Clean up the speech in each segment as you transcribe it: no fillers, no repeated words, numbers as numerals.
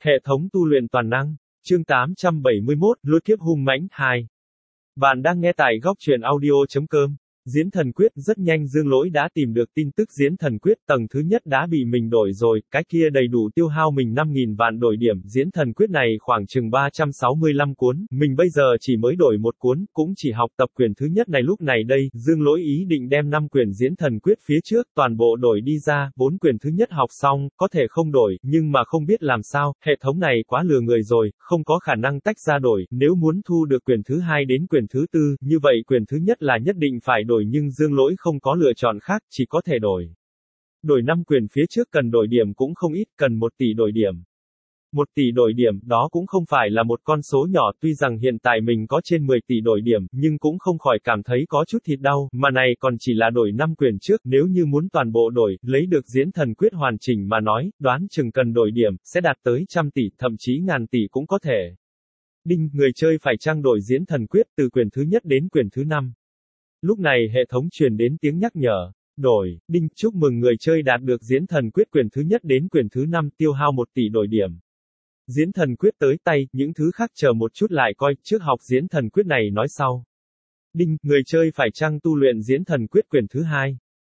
Hệ thống tu luyện toàn năng. Chương 871, lôi kiếp hung mãnh 2. Bạn đang nghe tại góc truyện audio.com. Diễn thần quyết. Rất nhanh Dương Lỗi đã tìm được tin tức diễn thần quyết tầng thứ nhất đã bị mình đổi rồi, cái kia đầy đủ tiêu hao mình 5.000 vạn đổi điểm. Diễn thần quyết này khoảng chừng 365 cuốn, mình bây giờ chỉ mới đổi một cuốn, cũng chỉ học tập quyển thứ nhất này. Lúc này đây, Dương Lỗi ý định đem 5 quyển diễn thần quyết phía trước toàn bộ đổi đi ra, 4 quyển thứ nhất học xong, có thể không đổi, nhưng mà không biết làm sao, hệ thống này quá lừa người rồi, không có khả năng tách ra đổi. Nếu muốn thu được quyển thứ hai đến quyển thứ tư, như vậy quyển thứ nhất là nhất định phải đổi, nhưng Dương Lỗi không có lựa chọn khác, chỉ có thể đổi. Đổi 5 quyển phía trước cần đổi điểm cũng không ít, cần 1 tỷ đổi điểm. 1 tỷ đổi điểm, đó cũng không phải là một con số nhỏ, tuy rằng hiện tại mình có trên 10 tỷ đổi điểm, nhưng cũng không khỏi cảm thấy có chút thịt đau, mà này còn chỉ là đổi 5 quyển trước, nếu như muốn toàn bộ đổi, lấy được diễn thần quyết hoàn chỉnh mà nói, đoán chừng cần đổi điểm, sẽ đạt tới trăm tỷ, thậm chí ngàn tỷ cũng có thể. Đinh, người chơi phải chăng đổi diễn thần quyết từ quyển thứ nhất đến quyển thứ 5. Lúc này hệ thống truyền đến tiếng nhắc nhở. Đổi, đinh, chúc mừng người chơi đạt được diễn thần quyết quyển thứ nhất đến quyển thứ 5, tiêu hao 1 tỷ đổi điểm. Diễn thần quyết tới tay, những thứ khác chờ một chút lại coi, trước học diễn thần quyết này nói sau. Đinh, người chơi phải chăng tu luyện diễn thần quyết quyển thứ 2.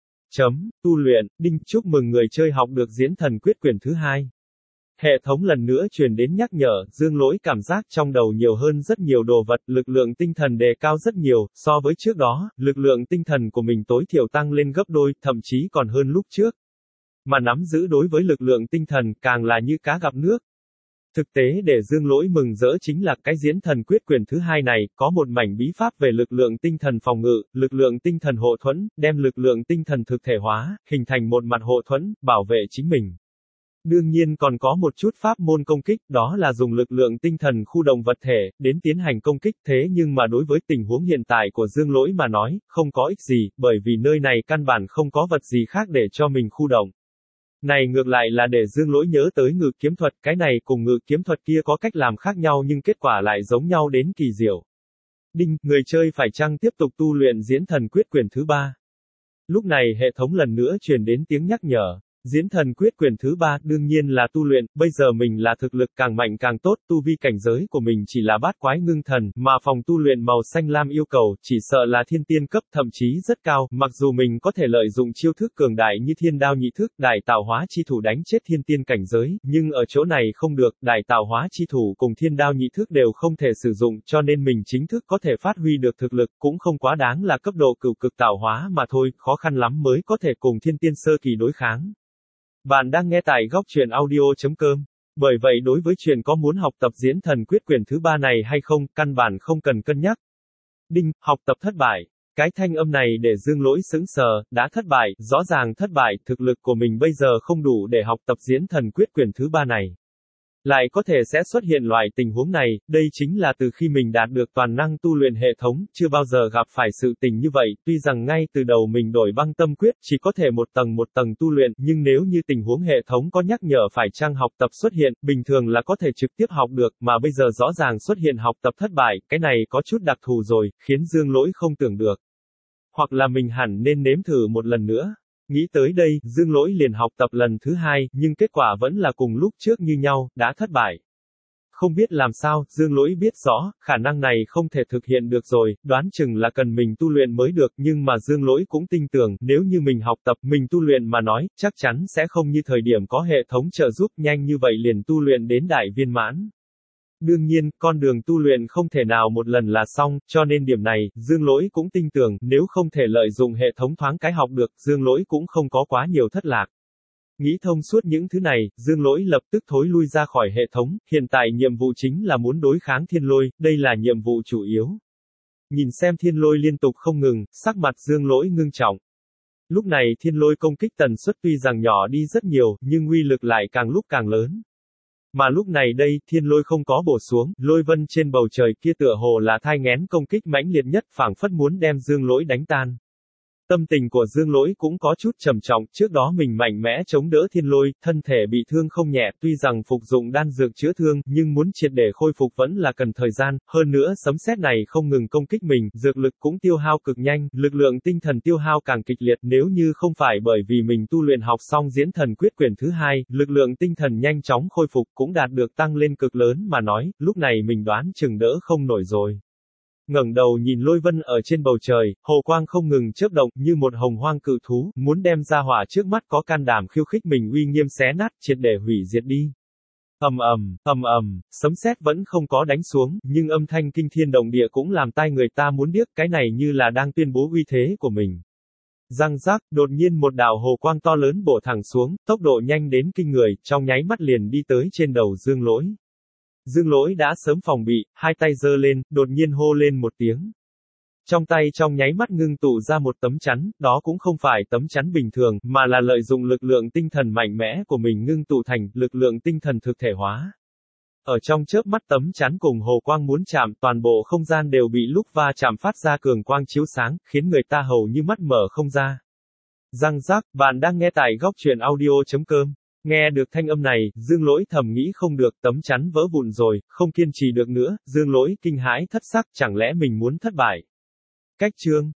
Tu luyện, đinh, chúc mừng người chơi học được diễn thần quyết quyển thứ 2. Hệ thống lần nữa truyền đến nhắc nhở, Dương Lỗi cảm giác trong đầu nhiều hơn rất nhiều đồ vật, lực lượng tinh thần đề cao rất nhiều, so với trước đó, lực lượng tinh thần của mình tối thiểu tăng lên gấp đôi, thậm chí còn hơn lúc trước. Mà nắm giữ đối với lực lượng tinh thần, càng là như cá gặp nước. Thực tế để Dương Lỗi mừng rỡ chính là cái diễn thần quyết quyển thứ 2 này, có một mảnh bí pháp về lực lượng tinh thần phòng ngự, lực lượng tinh thần hộ thuẫn, đem lực lượng tinh thần thực thể hóa, hình thành một mặt hộ thuẫn, bảo vệ chính mình. Đương nhiên còn có một chút pháp môn công kích, đó là dùng lực lượng tinh thần khu động vật thể, đến tiến hành công kích. Thế nhưng mà đối với tình huống hiện tại của Dương Lỗi mà nói, không có ích gì, bởi vì nơi này căn bản không có vật gì khác để cho mình khu động. Này ngược lại là để Dương Lỗi nhớ tới ngự kiếm thuật, cái này cùng ngự kiếm thuật kia có cách làm khác nhau nhưng kết quả lại giống nhau đến kỳ diệu. Đinh, người chơi phải chăng tiếp tục tu luyện diễn thần quyết quyển thứ 3. Lúc này hệ thống lần nữa truyền đến tiếng nhắc nhở. Diễn thần quyết quyển thứ 3, đương nhiên là tu luyện, bây giờ mình là thực lực càng mạnh càng tốt, tu vi cảnh giới của mình chỉ là bát quái ngưng thần, mà phòng tu luyện màu xanh lam yêu cầu, chỉ sợ là thiên tiên cấp, thậm chí rất cao, mặc dù mình có thể lợi dụng chiêu thức cường đại như thiên đao nhị thức, đại tạo hóa chi thủ đánh chết thiên tiên cảnh giới, nhưng ở chỗ này không được, đại tạo hóa chi thủ cùng thiên đao nhị thức đều không thể sử dụng, cho nên mình chính thức có thể phát huy được thực lực, cũng không quá đáng là cấp độ cửu cực tạo hóa mà thôi, khó khăn lắm mới có thể cùng thiên tiên sơ kỳ đối kháng. Bạn đang nghe tại góc truyện audio.com. Bởi vậy đối với chuyện có muốn học tập diễn thần quyết quyển thứ 3 này hay không, căn bản không cần cân nhắc. Đinh, học tập thất bại. Cái thanh âm này để Dương Lỗi sững sờ, đã thất bại, rõ ràng thất bại, thực lực của mình bây giờ không đủ để học tập diễn thần quyết quyển thứ 3 này. Lại có thể sẽ xuất hiện loại tình huống này, đây chính là từ khi mình đạt được toàn năng tu luyện hệ thống, chưa bao giờ gặp phải sự tình như vậy, tuy rằng ngay từ đầu mình đổi băng tâm quyết, chỉ có thể một tầng tu luyện, nhưng nếu như tình huống hệ thống có nhắc nhở phải chăng học tập xuất hiện, bình thường là có thể trực tiếp học được, mà bây giờ rõ ràng xuất hiện học tập thất bại, cái này có chút đặc thù rồi, khiến Dương Lỗi không tưởng được. Hoặc là mình hẳn nên nếm thử một lần nữa. Nghĩ tới đây, Dương Lỗi liền học tập lần thứ 2, nhưng kết quả vẫn là cùng lúc trước như nhau, đã thất bại. Không biết làm sao, Dương Lỗi biết rõ, khả năng này không thể thực hiện được rồi, đoán chừng là cần mình tu luyện mới được, nhưng mà Dương Lỗi cũng tin tưởng, nếu như mình học tập, mình tu luyện mà nói, chắc chắn sẽ không như thời điểm có hệ thống trợ giúp nhanh như vậy liền tu luyện đến đại viên mãn. Đương nhiên, con đường tu luyện không thể nào một lần là xong, cho nên điểm này, Dương Lỗi cũng tin tưởng, nếu không thể lợi dụng hệ thống thoáng cái học được, Dương Lỗi cũng không có quá nhiều thất lạc. Nghĩ thông suốt những thứ này, Dương Lỗi lập tức thối lui ra khỏi hệ thống, hiện tại nhiệm vụ chính là muốn đối kháng thiên lôi, đây là nhiệm vụ chủ yếu. Nhìn xem thiên lôi liên tục không ngừng, sắc mặt Dương Lỗi ngưng trọng. Lúc này thiên lôi công kích tần suất tuy rằng nhỏ đi rất nhiều, nhưng uy lực lại càng lúc càng lớn. Mà lúc này đây, thiên lôi không có bổ xuống, lôi vân trên bầu trời kia tựa hồ là thai nghén công kích mãnh liệt nhất, phảng phất muốn đem Dương Lỗi đánh tan. Tâm tình của Dương Lỗi cũng có chút trầm trọng, trước đó mình mạnh mẽ chống đỡ thiên lôi, thân thể bị thương không nhẹ, tuy rằng phục dụng đan dược chữa thương, nhưng muốn triệt để khôi phục vẫn là cần thời gian, hơn nữa sấm sét này không ngừng công kích mình, dược lực cũng tiêu hao cực nhanh, lực lượng tinh thần tiêu hao càng kịch liệt, nếu như không phải bởi vì mình tu luyện học xong Diễn Thần Quyết quyển thứ 2, lực lượng tinh thần nhanh chóng khôi phục cũng đạt được tăng lên cực lớn mà nói, lúc này mình đoán chừng đỡ không nổi rồi. Ngẩng đầu nhìn lôi vân ở trên bầu trời, hồ quang không ngừng chớp động, như một hồng hoang cự thú, muốn đem ra hỏa trước mắt có can đảm khiêu khích mình uy nghiêm xé nát, triệt để hủy diệt đi. Sấm sét vẫn không có đánh xuống, nhưng âm thanh kinh thiên động địa cũng làm tai người ta muốn điếc, cái này như là đang tuyên bố uy thế của mình. Răng rác, đột nhiên một đạo hồ quang to lớn bổ thẳng xuống, tốc độ nhanh đến kinh người, trong nháy mắt liền đi tới trên đầu Dương Lỗi. Dương Lỗi đã sớm phòng bị, hai tay giơ lên, đột nhiên hô lên một tiếng. Trong tay trong nháy mắt ngưng tụ ra một tấm chắn, đó cũng không phải tấm chắn bình thường, mà là lợi dụng lực lượng tinh thần mạnh mẽ của mình ngưng tụ thành lực lượng tinh thần thực thể hóa. Ở trong chớp mắt tấm chắn cùng hồ quang muốn chạm, toàn bộ không gian đều bị lúc va chạm phát ra cường quang chiếu sáng, khiến người ta hầu như mắt mở không ra. Răng rác, bạn đang nghe tại góc truyện audio.com. Nghe được thanh âm này, Dương Lỗi thầm nghĩ không được, tấm chắn vỡ vụn rồi, không kiên trì được nữa, Dương Lỗi kinh hãi thất sắc, chẳng lẽ mình muốn thất bại. Cách chương